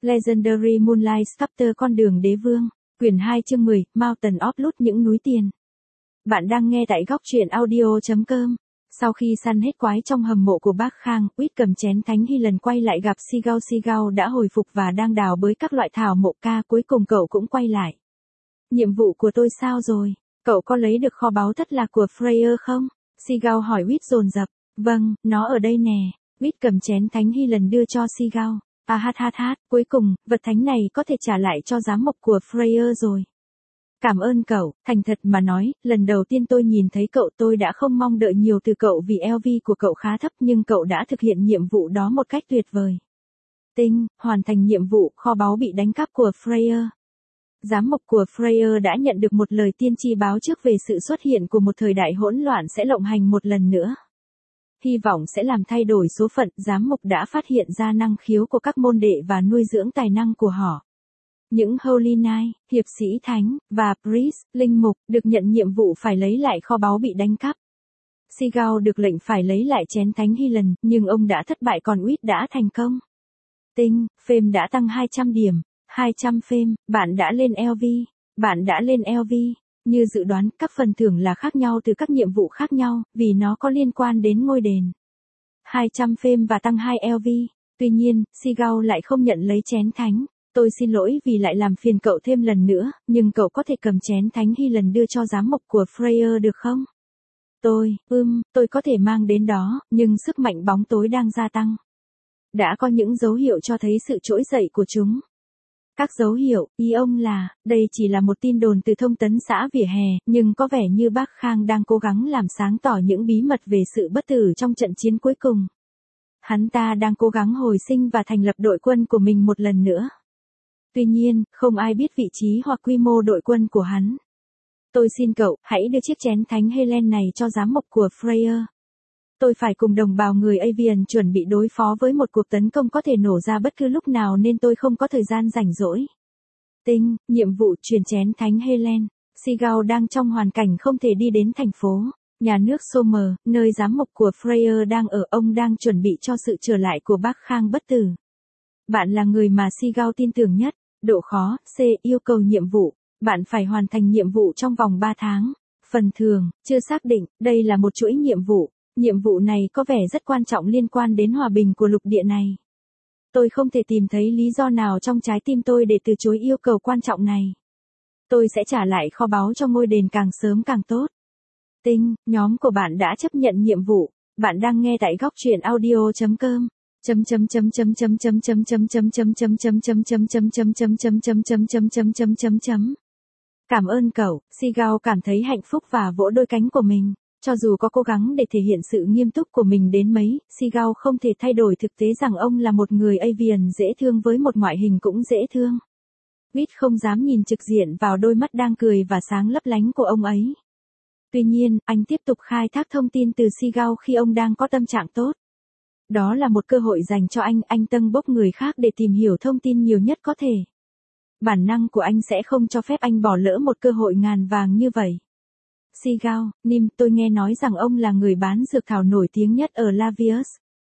Legendary Moonlight Sculptor con đường đế vương, quyển 2 chương 10, Mountain of Loot những núi tiền. Bạn đang nghe tại góc truyện audio.com. Sau khi săn hết quái trong hầm mộ của bác Khang, Quýt cầm chén thánh hy lần quay lại gặp Sigao. Sigao đã hồi phục và đang đào bới các loại thảo mộ ca, cuối cùng cậu cũng quay lại. Nhiệm vụ của tôi sao rồi? Cậu có lấy được kho báu thất lạc của Freya không? Sigao hỏi Quýt dồn dập. Vâng, nó ở đây nè. Quýt cầm chén thánh hy lần đưa cho Sigao. Cuối cùng, vật thánh này có thể trả lại cho giám mục của Freya rồi. Cảm ơn cậu, thành thật mà nói, lần đầu tiên tôi nhìn thấy cậu tôi đã không mong đợi nhiều từ cậu vì LV của cậu khá thấp nhưng cậu đã thực hiện nhiệm vụ đó một cách tuyệt vời. Tinh, hoàn thành nhiệm vụ, kho báu bị đánh cắp của Freya. Giám mục của Freya đã nhận được một lời tiên tri báo trước về sự xuất hiện của một thời đại hỗn loạn sẽ lộng hành một lần nữa. Hy vọng sẽ làm thay đổi số phận, giám mục đã phát hiện ra năng khiếu của các môn đệ và nuôi dưỡng tài năng của họ. Những Holy Knight, hiệp sĩ thánh, và Priest, linh mục, được nhận nhiệm vụ phải lấy lại kho báu bị đánh cắp. Sigao được lệnh phải lấy lại chén thánh hy lần, nhưng ông đã thất bại còn Quýt đã thành công. Tinh, phêm đã tăng 200 điểm, 200 phêm, bạn đã lên LV, bạn đã lên LV. Như dự đoán, các phần thưởng là khác nhau từ các nhiệm vụ khác nhau, vì nó có liên quan đến ngôi đền. 200 phêm và tăng 2 LV. Tuy nhiên, Sigao lại không nhận lấy chén thánh. Tôi xin lỗi vì lại làm phiền cậu thêm lần nữa, nhưng cậu có thể cầm chén thánh hy lần đưa cho giám mục của Freya được không? Tôi có thể mang đến đó, nhưng sức mạnh bóng tối đang gia tăng. Đã có những dấu hiệu cho thấy sự trỗi dậy của chúng. Các dấu hiệu, ý ông là, đây chỉ là một tin đồn từ thông tấn xã vỉa hè, nhưng có vẻ như bác Khang đang cố gắng làm sáng tỏ những bí mật về sự bất tử trong trận chiến cuối cùng. Hắn ta đang cố gắng hồi sinh và thành lập đội quân của mình một lần nữa. Tuy nhiên, không ai biết vị trí hoặc quy mô đội quân của hắn. Tôi xin cậu, hãy đưa chiếc chén thánh Helen này cho giám mục của Freya. Tôi phải cùng đồng bào người Avian chuẩn bị đối phó với một cuộc tấn công có thể nổ ra bất cứ lúc nào nên tôi không có thời gian rảnh rỗi. Tinh, nhiệm vụ truyền chén thánh Helen. Sigao đang trong hoàn cảnh không thể đi đến thành phố. Nhà nước Somer, nơi giám mục của Freya đang ở, ông đang chuẩn bị cho sự trở lại của bác Khang bất tử. Bạn là người mà Sigao tin tưởng nhất. Độ khó, C. Yêu cầu nhiệm vụ. Bạn phải hoàn thành nhiệm vụ trong vòng 3 tháng. Phần thưởng, chưa xác định, đây là một chuỗi nhiệm vụ. Nhiệm vụ này có vẻ rất quan trọng liên quan đến hòa bình của lục địa này. Tôi không thể tìm thấy lý do nào trong trái tim tôi để từ chối yêu cầu quan trọng này. Tôi sẽ trả lại kho báu cho ngôi đền càng sớm càng tốt. Tinh, nhóm của bạn đã chấp nhận nhiệm vụ. Bạn đang nghe tại góc truyện audio.com. Cảm ơn cậu, Sigao cảm thấy hạnh phúc và vỗ đôi cánh của mình. Cho dù có cố gắng để thể hiện sự nghiêm túc của mình đến mấy, Sigao không thể thay đổi thực tế rằng ông là một người Avian dễ thương với một ngoại hình cũng dễ thương. Quýt không dám nhìn trực diện vào đôi mắt đang cười và sáng lấp lánh của ông ấy. Tuy nhiên, anh tiếp tục khai thác thông tin từ Sigao khi ông đang có tâm trạng tốt. Đó là một cơ hội dành cho anh tâng bốc người khác để tìm hiểu thông tin nhiều nhất có thể. Bản năng của anh sẽ không cho phép anh bỏ lỡ một cơ hội ngàn vàng như vậy. Sigao, Nim, tôi nghe nói rằng ông là người bán dược thảo nổi tiếng nhất ở Lavius.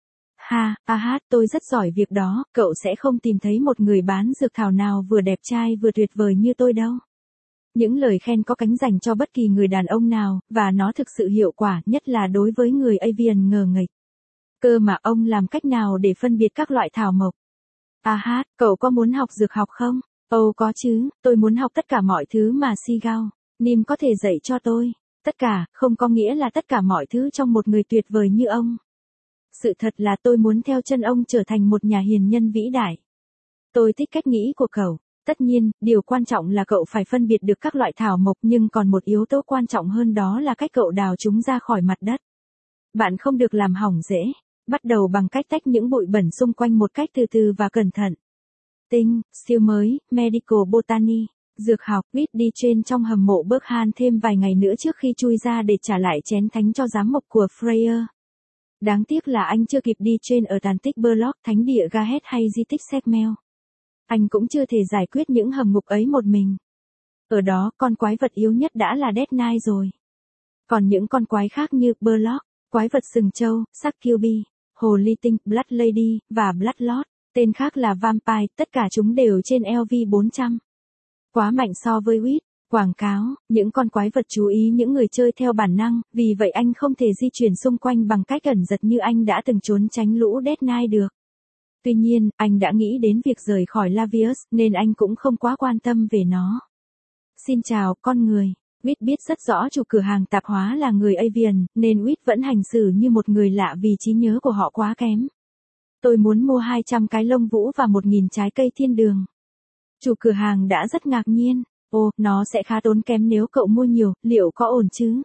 Tôi rất giỏi việc đó, cậu sẽ không tìm thấy một người bán dược thảo nào vừa đẹp trai vừa tuyệt vời như tôi đâu. Những lời khen có cánh dành cho bất kỳ người đàn ông nào, và nó thực sự hiệu quả, nhất là đối với người Avian ngờ nghệch. Cơ mà ông làm cách nào để phân biệt các loại thảo mộc? Cậu có muốn học dược học không? Có chứ, tôi muốn học tất cả mọi thứ mà Sigao, Nim có thể dạy cho tôi. Tất cả, không có nghĩa là tất cả mọi thứ trong một người tuyệt vời như ông. Sự thật là tôi muốn theo chân ông trở thành một nhà hiền nhân vĩ đại. Tôi thích cách nghĩ của cậu. Tất nhiên, điều quan trọng là cậu phải phân biệt được các loại thảo mộc nhưng còn một yếu tố quan trọng hơn đó là cách cậu đào chúng ra khỏi mặt đất. Bạn không được làm hỏng rễ. Bắt đầu bằng cách tách những bụi bẩn xung quanh một cách từ từ và cẩn thận. Tinh, siêu mới, Medical Botany, dược học, Quýt đi trên trong hầm mộ Berkhan thêm vài ngày nữa trước khi chui ra để trả lại chén thánh cho giám mục của Freya. Đáng tiếc là anh chưa kịp đi trên ở tàn tích Burlock, thánh địa Gahet hay di tích Sekmel. Anh cũng chưa thể giải quyết những hầm ngục ấy một mình. Ở đó, con quái vật yếu nhất đã là Death Knight rồi. Còn những con quái khác như Burlock, quái vật sừng trâu, Succubi, hồ ly tinh, Blood Lady, và Bloodlord, Tên khác là Vampire, tất cả chúng đều trên LV400. Quá mạnh so với Wit. Quảng cáo, những con quái vật chú ý những người chơi theo bản năng, vì vậy anh không thể di chuyển xung quanh bằng cách ẩn giật như anh đã từng trốn tránh lũ Death Knight được. Tuy nhiên, anh đã nghĩ đến việc rời khỏi Lavius, nên anh cũng không quá quan tâm về nó. Xin chào, con người. Wit biết rất rõ chủ cửa hàng tạp hóa là người Avian, nên Wit vẫn hành xử như một người lạ vì trí nhớ của họ quá kém. Tôi muốn mua 200 cái lông vũ và 1.000 trái cây thiên đường. Chủ cửa hàng đã rất ngạc nhiên. Ồ, nó sẽ khá tốn kém nếu cậu mua nhiều, liệu có ổn chứ?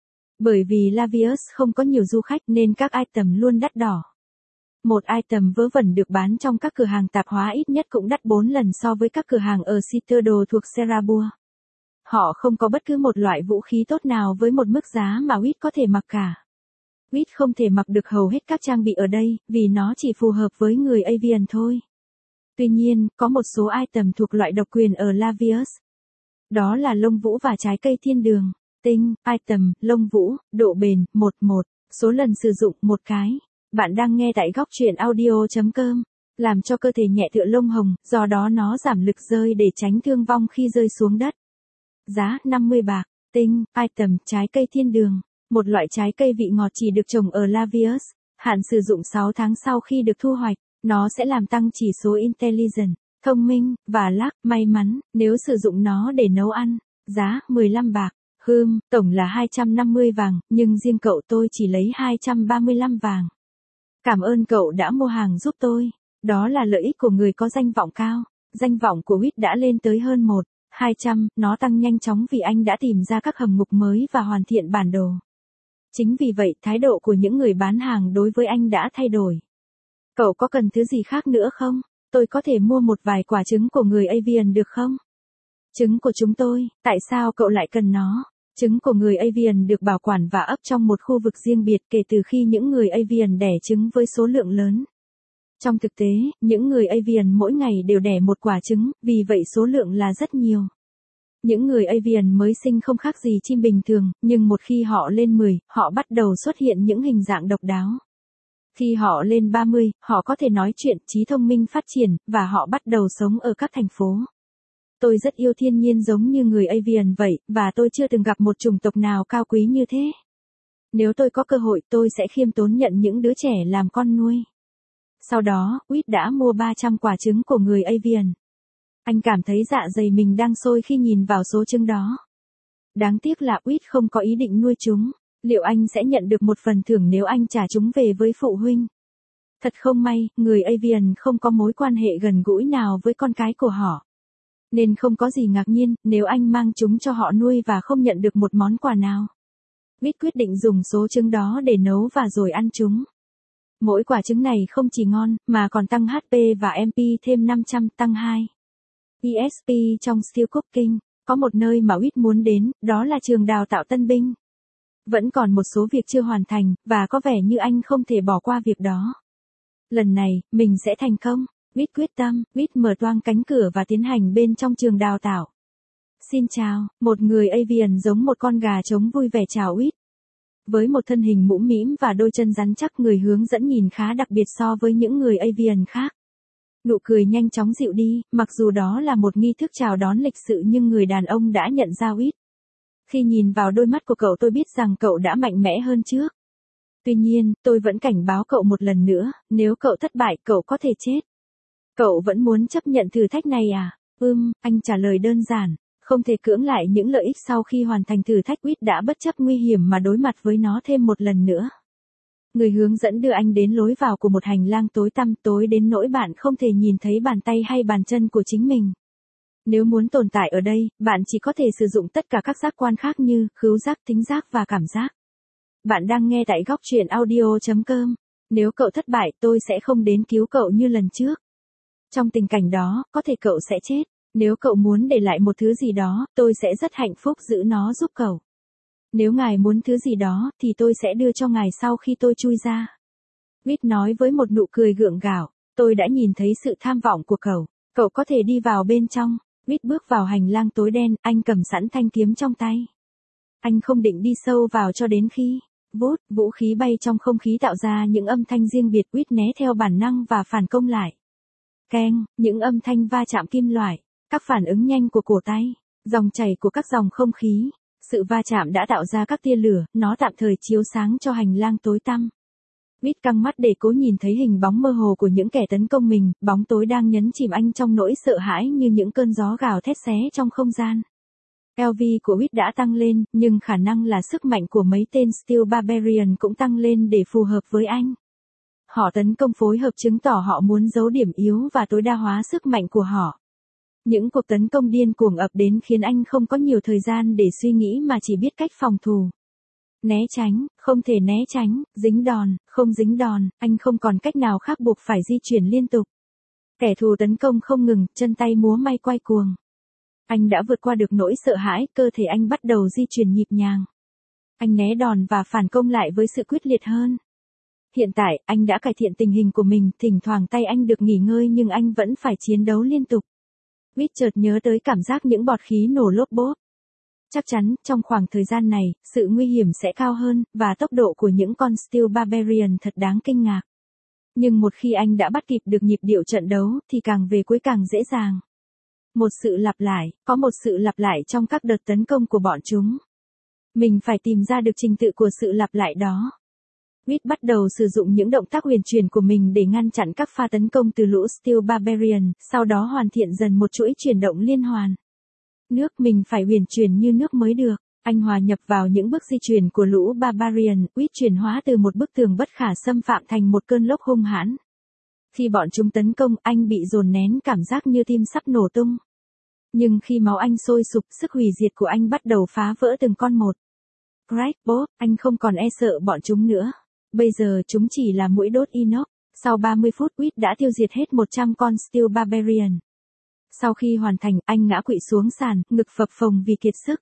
Bởi vì Lavius không có nhiều du khách nên các item luôn đắt đỏ. Một item vớ vẩn được bán trong các cửa hàng tạp hóa ít nhất cũng đắt 4 lần so với các cửa hàng ở Citadel thuộc Serabua. Họ không có bất cứ một loại vũ khí tốt nào với một mức giá mà Wit có thể mặc cả. Wit không thể mặc được hầu hết các trang bị ở đây, vì nó chỉ phù hợp với người Avian thôi. Tuy nhiên, có một số item thuộc loại độc quyền ở Lavius. Đó là lông vũ và trái cây thiên đường. Tinh, item, lông vũ, độ bền, 11, số lần sử dụng, 1 cái. Bạn đang nghe tại góc truyện audio.com. Làm cho cơ thể nhẹ tựa lông hồng, do đó nó giảm lực rơi để tránh thương vong khi rơi xuống đất. Giá, 50 bạc. Tinh, item, trái cây thiên đường. Một loại trái cây vị ngọt chỉ được trồng ở Lavius. Hạn sử dụng 6 tháng sau khi được thu hoạch. Nó sẽ làm tăng chỉ số intelligence, thông minh, và luck, may mắn, nếu sử dụng nó để nấu ăn. Giá, 15 bạc. Tổng là 250 vàng, nhưng riêng cậu tôi chỉ lấy 235 vàng. Cảm ơn cậu đã mua hàng giúp tôi. Đó là lợi ích của người có danh vọng cao. Danh vọng của Wit đã lên tới hơn 200, nó tăng nhanh chóng vì anh đã tìm ra các hầm ngục mới và hoàn thiện bản đồ. Chính vì vậy, thái độ của những người bán hàng đối với anh đã thay đổi. Cậu có cần thứ gì khác nữa không? Tôi có thể mua một vài quả trứng của người Avian được không? Trứng của chúng tôi, tại sao cậu lại cần nó? Trứng của người Avian được bảo quản và ấp trong một khu vực riêng biệt kể từ khi những người Avian đẻ trứng với số lượng lớn. Trong thực tế, những người Avian mỗi ngày đều đẻ một quả trứng, vì vậy số lượng là rất nhiều. Những người Avian mới sinh không khác gì chim bình thường, nhưng một khi họ lên 10, họ bắt đầu xuất hiện những hình dạng độc đáo. Khi họ lên 30, họ có thể nói chuyện, trí thông minh phát triển, và họ bắt đầu sống ở các thành phố. Tôi rất yêu thiên nhiên giống như người Avian vậy, và tôi chưa từng gặp một chủng tộc nào cao quý như thế. Nếu tôi có cơ hội tôi sẽ khiêm tốn nhận những đứa trẻ làm con nuôi. Sau đó, Wit đã mua 300 quả trứng của người Avian. Anh cảm thấy dạ dày mình đang sôi khi nhìn vào số trứng đó. Đáng tiếc là Wit không có ý định nuôi chúng. Liệu anh sẽ nhận được một phần thưởng nếu anh trả chúng về với phụ huynh? Thật không may, người Avian không có mối quan hệ gần gũi nào với con cái của họ. Nên không có gì ngạc nhiên, nếu anh mang chúng cho họ nuôi và không nhận được một món quà nào. Wit quyết định dùng số trứng đó để nấu và rồi ăn chúng. Mỗi quả trứng này không chỉ ngon, mà còn tăng HP và MP thêm 500, tăng 2 ESP trong Steel Cooking. Có một nơi mà Wit muốn đến, đó là trường đào tạo tân binh. Vẫn còn một số việc chưa hoàn thành, và có vẻ như anh không thể bỏ qua việc đó. Lần này, mình sẽ thành công. Wit quyết tâm, Wit mở toang cánh cửa và tiến hành bên trong trường đào tạo. Xin chào, một người Avian giống một con gà trống vui vẻ chào Wit. Với một thân hình mũm mĩm và đôi chân rắn chắc, người hướng dẫn nhìn khá đặc biệt so với những người Avian khác. Nụ cười nhanh chóng dịu đi, mặc dù đó là một nghi thức chào đón lịch sự nhưng người đàn ông đã nhận ra Wit. Khi nhìn vào đôi mắt của cậu tôi biết rằng cậu đã mạnh mẽ hơn trước. Tuy nhiên, tôi vẫn cảnh báo cậu một lần nữa, nếu cậu thất bại cậu có thể chết. Cậu vẫn muốn chấp nhận thử thách này à? Anh trả lời đơn giản. Không thể cưỡng lại những lợi ích sau khi hoàn thành thử thách. Wit đã bất chấp nguy hiểm mà đối mặt với nó thêm một lần nữa. Người hướng dẫn đưa anh đến lối vào của một hành lang tối tăm, tối đến nỗi bạn không thể nhìn thấy bàn tay hay bàn chân của chính mình. Nếu muốn tồn tại ở đây, bạn chỉ có thể sử dụng tất cả các giác quan khác như khứu giác, thính giác và cảm giác. Bạn đang nghe tại góc truyện audio.com. Nếu cậu thất bại, tôi sẽ không đến cứu cậu như lần trước. Trong tình cảnh đó, có thể cậu sẽ chết. Nếu cậu muốn để lại một thứ gì đó, tôi sẽ rất hạnh phúc giữ nó giúp cậu. Nếu ngài muốn thứ gì đó, thì tôi sẽ đưa cho ngài sau khi tôi chui ra. Wit nói với một nụ cười gượng gạo. Tôi đã nhìn thấy sự tham vọng của cậu. Cậu có thể đi vào bên trong. Wit bước vào hành lang tối đen, anh cầm sẵn thanh kiếm trong tay. Anh không định đi sâu vào cho đến khi vũ khí bay trong không khí tạo ra những âm thanh riêng biệt. Wit né theo bản năng và phản công lại. Keng, những âm thanh va chạm kim loại, các phản ứng nhanh của cổ tay, dòng chảy của các dòng không khí, sự va chạm đã tạo ra các tia lửa, nó tạm thời chiếu sáng cho hành lang tối tăm. Vít căng mắt để cố nhìn thấy hình bóng mơ hồ của những kẻ tấn công mình, bóng tối đang nhấn chìm anh trong nỗi sợ hãi như những cơn gió gào thét xé trong không gian. LV của Vít đã tăng lên, nhưng khả năng là sức mạnh của mấy tên Steel Barbarian cũng tăng lên để phù hợp với anh. Họ tấn công phối hợp chứng tỏ họ muốn giấu điểm yếu và tối đa hóa sức mạnh của họ. Những cuộc tấn công điên cuồng ập đến khiến anh không có nhiều thời gian để suy nghĩ mà chỉ biết cách phòng thủ. Né tránh, không thể né tránh, dính đòn, không dính đòn, anh không còn cách nào khác buộc phải di chuyển liên tục. Kẻ thù tấn công không ngừng, chân tay múa may quay cuồng. Anh đã vượt qua được nỗi sợ hãi, cơ thể anh bắt đầu di chuyển nhịp nhàng. Anh né đòn và phản công lại với sự quyết liệt hơn. Hiện tại, anh đã cải thiện tình hình của mình, thỉnh thoảng tay anh được nghỉ ngơi nhưng anh vẫn phải chiến đấu liên tục. Vít chợt nhớ tới cảm giác những bọt khí nổ lốp bốp. Chắc chắn, trong khoảng thời gian này, sự nguy hiểm sẽ cao hơn, và tốc độ của những con Steel Barbarian thật đáng kinh ngạc. Nhưng một khi anh đã bắt kịp được nhịp điệu trận đấu, thì càng về cuối càng dễ dàng. Có một sự lặp lại trong các đợt tấn công của bọn chúng. Mình phải tìm ra được trình tự của sự lặp lại đó. Vít bắt đầu sử dụng những động tác huyền chuyển của mình để ngăn chặn các pha tấn công từ lũ Steel Barbarian, sau đó hoàn thiện dần một chuỗi chuyển động liên hoàn. Mình phải huyền chuyển như nước mới được. Anh hòa nhập vào những bước di chuyển của lũ Barbarian, Vít chuyển hóa từ một bức tường bất khả xâm phạm thành một cơn lốc hung hãn. Khi bọn chúng tấn công, anh bị dồn nén cảm giác như tim sắp nổ tung. Nhưng khi máu anh sôi sục, sức hủy diệt của anh bắt đầu phá vỡ từng con một. Crack, bốp, anh không còn e sợ bọn chúng nữa. Bây giờ chúng chỉ là mũi đốt inox. Sau 30 phút, Vít đã tiêu diệt hết 100 con Steel Barbarian. Sau khi hoàn thành, anh ngã quỵ xuống sàn, ngực phập phồng vì kiệt sức.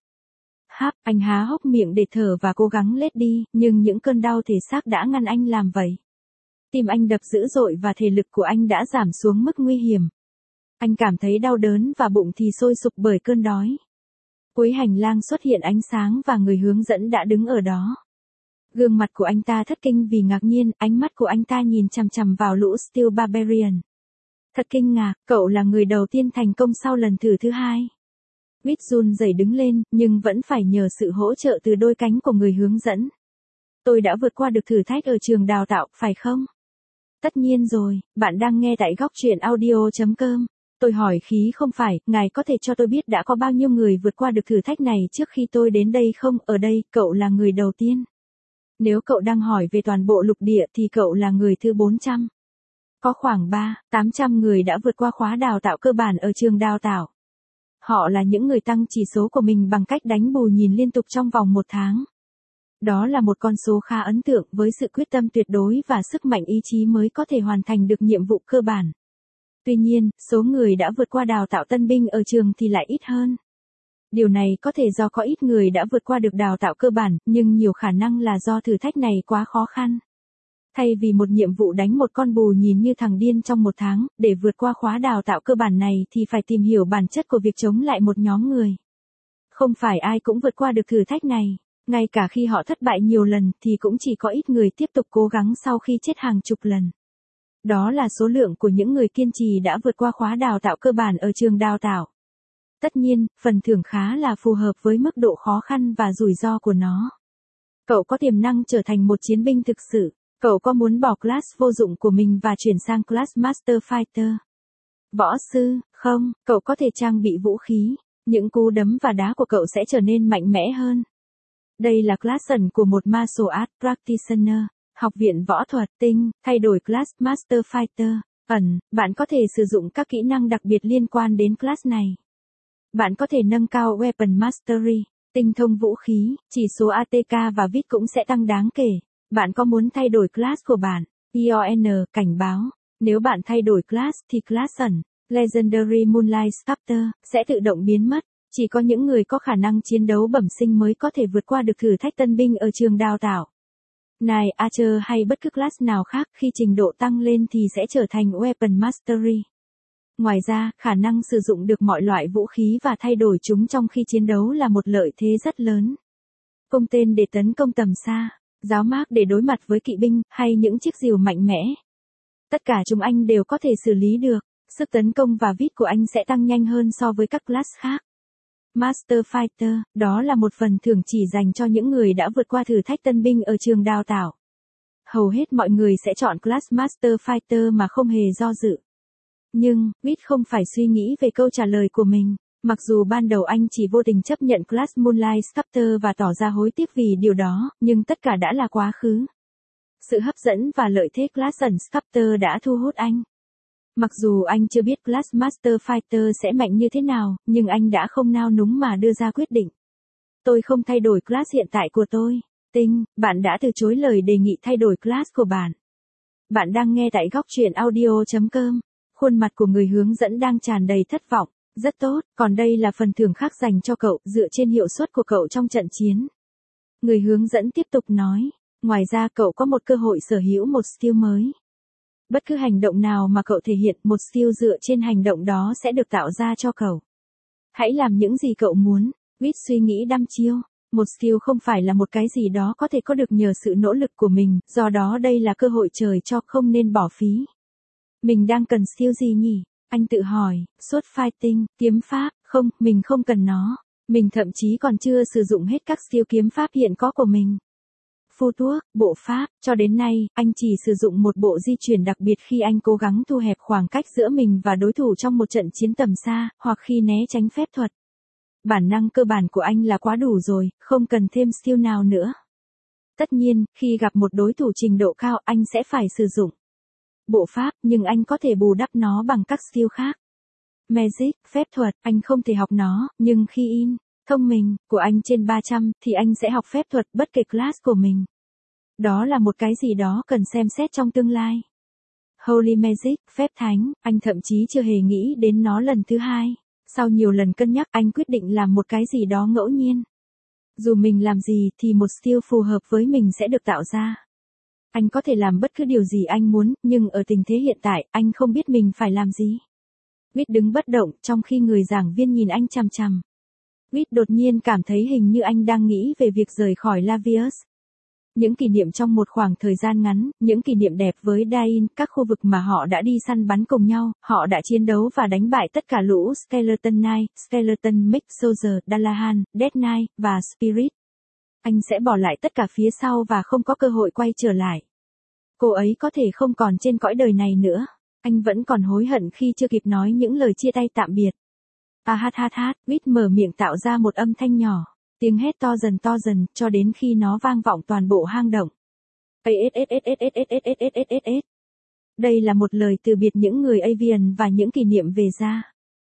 Anh há hốc miệng để thở và cố gắng lết đi, nhưng những cơn đau thể xác đã ngăn anh làm vậy. Tim anh đập dữ dội và thể lực của anh đã giảm xuống mức nguy hiểm. Anh cảm thấy đau đớn và bụng thì sôi sục bởi cơn đói. Cuối hành lang xuất hiện ánh sáng và người hướng dẫn đã đứng ở đó. Gương mặt của anh ta thất kinh vì ngạc nhiên, ánh mắt của anh ta nhìn chằm chằm vào lũ Steel Barbarian. Thật kinh ngạc, cậu là người đầu tiên thành công sau lần thử thứ hai. Vít run rẩy đứng lên, nhưng vẫn phải nhờ sự hỗ trợ từ đôi cánh của người hướng dẫn. Tôi đã vượt qua được thử thách ở trường đào tạo, phải không? Tất nhiên rồi, bạn đang nghe tại góc truyện audio.com. Tôi hỏi khí không phải, ngài có thể cho tôi biết đã có bao nhiêu người vượt qua được thử thách này trước khi tôi đến đây không? Ở đây, cậu là người đầu tiên. Nếu cậu đang hỏi về toàn bộ lục địa thì cậu là người thứ 400. Có khoảng 800 người đã vượt qua khóa đào tạo cơ bản ở trường đào tạo. Họ là những người tăng chỉ số của mình bằng cách đánh bù nhìn liên tục trong vòng 1 tháng. Đó là một con số khá ấn tượng, với sự quyết tâm tuyệt đối và sức mạnh ý chí mới có thể hoàn thành được nhiệm vụ cơ bản. Tuy nhiên, số người đã vượt qua đào tạo tân binh ở trường thì lại ít hơn. Điều này có thể do có ít người đã vượt qua được đào tạo cơ bản, nhưng nhiều khả năng là do thử thách này quá khó khăn. Thay vì một nhiệm vụ đánh một con bù nhìn như thằng điên trong 1 tháng, để vượt qua khóa đào tạo cơ bản này thì phải tìm hiểu bản chất của việc chống lại một nhóm người. Không phải ai cũng vượt qua được thử thách này. Ngay cả khi họ thất bại nhiều lần thì cũng chỉ có ít người tiếp tục cố gắng sau khi chết hàng chục lần. Đó là số lượng của những người kiên trì đã vượt qua khóa đào tạo cơ bản ở trường đào tạo. Tất nhiên, phần thưởng khá là phù hợp với mức độ khó khăn và rủi ro của nó. Cậu có tiềm năng trở thành một chiến binh thực sự. Cậu có muốn bỏ class vô dụng của mình và chuyển sang class Master Fighter? Võ sư, không, cậu có thể trang bị vũ khí. Những cú đấm và đá của cậu sẽ trở nên mạnh mẽ hơn. Đây là class ẩn của một Martial Arts Practitioner, học viện võ thuật tinh, thay đổi class Master Fighter. Ẩn, bạn có thể sử dụng các kỹ năng đặc biệt liên quan đến class này. Bạn có thể nâng cao Weapon Mastery, tinh thông vũ khí, chỉ số ATK và VIT cũng sẽ tăng đáng kể. Bạn có muốn thay đổi class của bạn? ION, cảnh báo. Nếu bạn thay đổi class thì class ẩn, Legendary Moonlight Sculptor, sẽ tự động biến mất. Chỉ có những người có khả năng chiến đấu bẩm sinh mới có thể vượt qua được thử thách tân binh ở trường đào tạo. Này Archer hay bất cứ class nào khác khi trình độ tăng lên thì sẽ trở thành Weapon Mastery. Ngoài ra, khả năng sử dụng được mọi loại vũ khí và thay đổi chúng trong khi chiến đấu là một lợi thế rất lớn. Cung tên để tấn công tầm xa, giáo mác để đối mặt với kỵ binh, hay những chiếc rìu mạnh mẽ. Tất cả chúng anh đều có thể xử lý được. Sức tấn công và vít của anh sẽ tăng nhanh hơn so với các class khác. Master Fighter, đó là một phần thưởng chỉ dành cho những người đã vượt qua thử thách tân binh ở trường đào tạo. Hầu hết mọi người sẽ chọn class Master Fighter mà không hề do dự. Nhưng, Vít không phải suy nghĩ về câu trả lời của mình. Mặc dù ban đầu anh chỉ vô tình chấp nhận class Moonlight Sculptor và tỏ ra hối tiếc vì điều đó, nhưng tất cả đã là quá khứ. Sự hấp dẫn và lợi thế class ẩn Sculptor đã thu hút anh. Mặc dù anh chưa biết class Master Fighter sẽ mạnh như thế nào, nhưng anh đã không nao núng mà đưa ra quyết định. Tôi không thay đổi class hiện tại của tôi. Tinh, bạn đã từ chối lời đề nghị thay đổi class của bạn. Bạn đang nghe tại góc truyện audio.com. Khuôn mặt của người hướng dẫn đang tràn đầy thất vọng. Rất tốt, còn đây là phần thưởng khác dành cho cậu, dựa trên hiệu suất của cậu trong trận chiến. Người hướng dẫn tiếp tục nói. Ngoài ra cậu có một cơ hội sở hữu một skill mới. Bất cứ hành động nào mà cậu thể hiện, một skill dựa trên hành động đó sẽ được tạo ra cho cậu. Hãy làm những gì cậu muốn. Vít suy nghĩ đăm chiêu. Một skill không phải là một cái gì đó có thể có được nhờ sự nỗ lực của mình, do đó đây là cơ hội trời cho, không nên bỏ phí. Mình đang cần skill gì nhỉ? Anh tự hỏi. Sword fighting, kiếm pháp, không, mình không cần nó. Mình thậm chí còn chưa sử dụng hết các skill kiếm pháp hiện có của mình. Footwork, bộ pháp, cho đến nay, anh chỉ sử dụng một bộ di chuyển đặc biệt khi anh cố gắng thu hẹp khoảng cách giữa mình và đối thủ trong một trận chiến tầm xa, hoặc khi né tránh phép thuật. Bản năng cơ bản của anh là quá đủ rồi, không cần thêm skill nào nữa. Tất nhiên, khi gặp một đối thủ trình độ cao, anh sẽ phải sử dụng bộ pháp, nhưng anh có thể bù đắp nó bằng các skill khác. Magic, phép thuật, anh không thể học nó, nhưng khi thông minh của anh trên 300 thì anh sẽ học phép thuật bất kể class của mình. Đó là một cái gì đó cần xem xét trong tương lai. Holy Magic, phép thánh, anh thậm chí chưa hề nghĩ đến nó lần thứ hai. Sau nhiều lần cân nhắc, anh quyết định làm một cái gì đó ngẫu nhiên. Dù mình làm gì thì một skill phù hợp với mình sẽ được tạo ra. Anh có thể làm bất cứ điều gì anh muốn, nhưng ở tình thế hiện tại, anh không biết mình phải làm gì. Vít đứng bất động, trong khi người giảng viên nhìn anh chằm chằm. Vít đột nhiên cảm thấy hình như anh đang nghĩ về việc rời khỏi Lavius. Những kỷ niệm trong một khoảng thời gian ngắn, những kỷ niệm đẹp với Dain, các khu vực mà họ đã đi săn bắn cùng nhau, họ đã chiến đấu và đánh bại tất cả lũ Skeleton Knight, Skeleton Mix Soldier, Dalahan, Death Knight, và Spirit. Anh sẽ bỏ lại tất cả phía sau và không có cơ hội quay trở lại. Cô ấy có thể không còn trên cõi đời này nữa. Anh vẫn còn hối hận khi chưa kịp nói những lời chia tay tạm biệt. Vít mở miệng tạo ra một âm thanh nhỏ. Tiếng hét to dần, cho đến khi nó vang vọng toàn bộ hang động. Đây là một lời từ biệt những người Avian và những kỷ niệm về gia.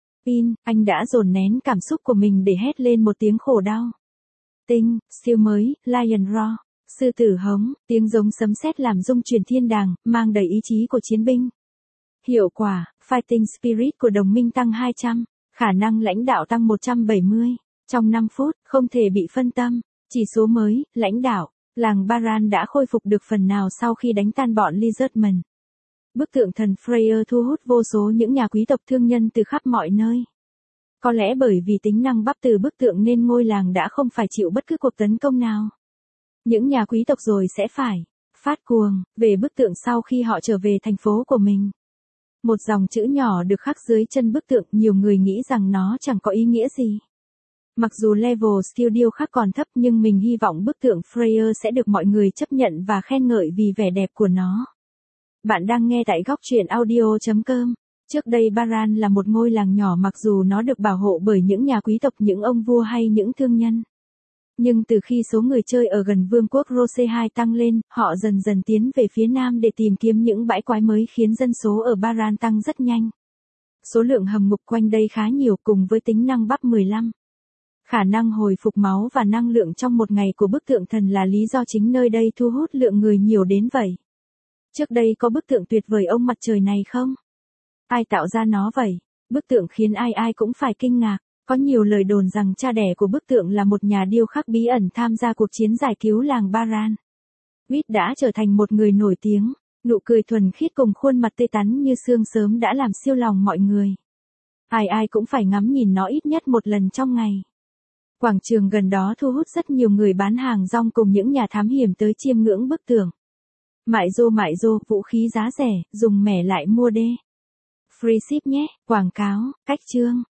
Anh đã dồn nén cảm xúc của mình để hét lên một tiếng khổ đau. Tinh, siêu mới, Lion Roar, sư tử hống, tiếng giống sấm sét làm rung chuyển thiên đàng, mang đầy ý chí của chiến binh. Hiệu quả, Fighting Spirit của đồng minh tăng 200, khả năng lãnh đạo tăng 170. Trong 5 phút, không thể bị phân tâm. Chỉ số mới, lãnh đạo, làng Baran đã khôi phục được phần nào sau khi đánh tan bọn Lizardmen. Bức tượng thần Freyr thu hút vô số những nhà quý tộc thương nhân từ khắp mọi nơi. Có lẽ bởi vì tính năng bắp từ bức tượng nên ngôi làng đã không phải chịu bất cứ cuộc tấn công nào. Những nhà quý tộc rồi sẽ phải phát cuồng về bức tượng sau khi họ trở về thành phố của mình. Một dòng chữ nhỏ được khắc dưới chân bức tượng, nhiều người nghĩ rằng nó chẳng có ý nghĩa gì. Mặc dù level skill điêu khắc còn thấp, nhưng mình hy vọng bức tượng Freyr sẽ được mọi người chấp nhận và khen ngợi vì vẻ đẹp của nó. Bạn đang nghe tại góc truyện audio.com. Trước đây Baran là một ngôi làng nhỏ, mặc dù nó được bảo hộ bởi những nhà quý tộc, những ông vua hay những thương nhân. Nhưng từ khi số người chơi ở gần vương quốc Rose 2 tăng lên, họ dần dần tiến về phía nam để tìm kiếm những bãi quái mới, khiến dân số ở Baran tăng rất nhanh. Số lượng hầm ngục quanh đây khá nhiều, cùng với tính năng bắp 15. Khả năng hồi phục máu và năng lượng trong một ngày của bức tượng thần là lý do chính nơi đây thu hút lượng người nhiều đến vậy. Trước đây có bức tượng tuyệt vời ông mặt trời này không? Ai tạo ra nó vậy? Bức tượng khiến ai ai cũng phải kinh ngạc. Có nhiều lời đồn rằng cha đẻ của bức tượng là một nhà điêu khắc bí ẩn tham gia cuộc chiến giải cứu làng Baran. Vít đã trở thành một người nổi tiếng, nụ cười thuần khiết cùng khuôn mặt tươi tắn như sương sớm đã làm siêu lòng mọi người. Ai ai cũng phải ngắm nhìn nó ít nhất một lần trong ngày. Quảng trường gần đó thu hút rất nhiều người bán hàng rong cùng những nhà thám hiểm tới chiêm ngưỡng bức tượng. Mại rô, vũ khí giá rẻ, dùng mẻ lại mua đê. free ship nhé. Quảng cáo, cách chương.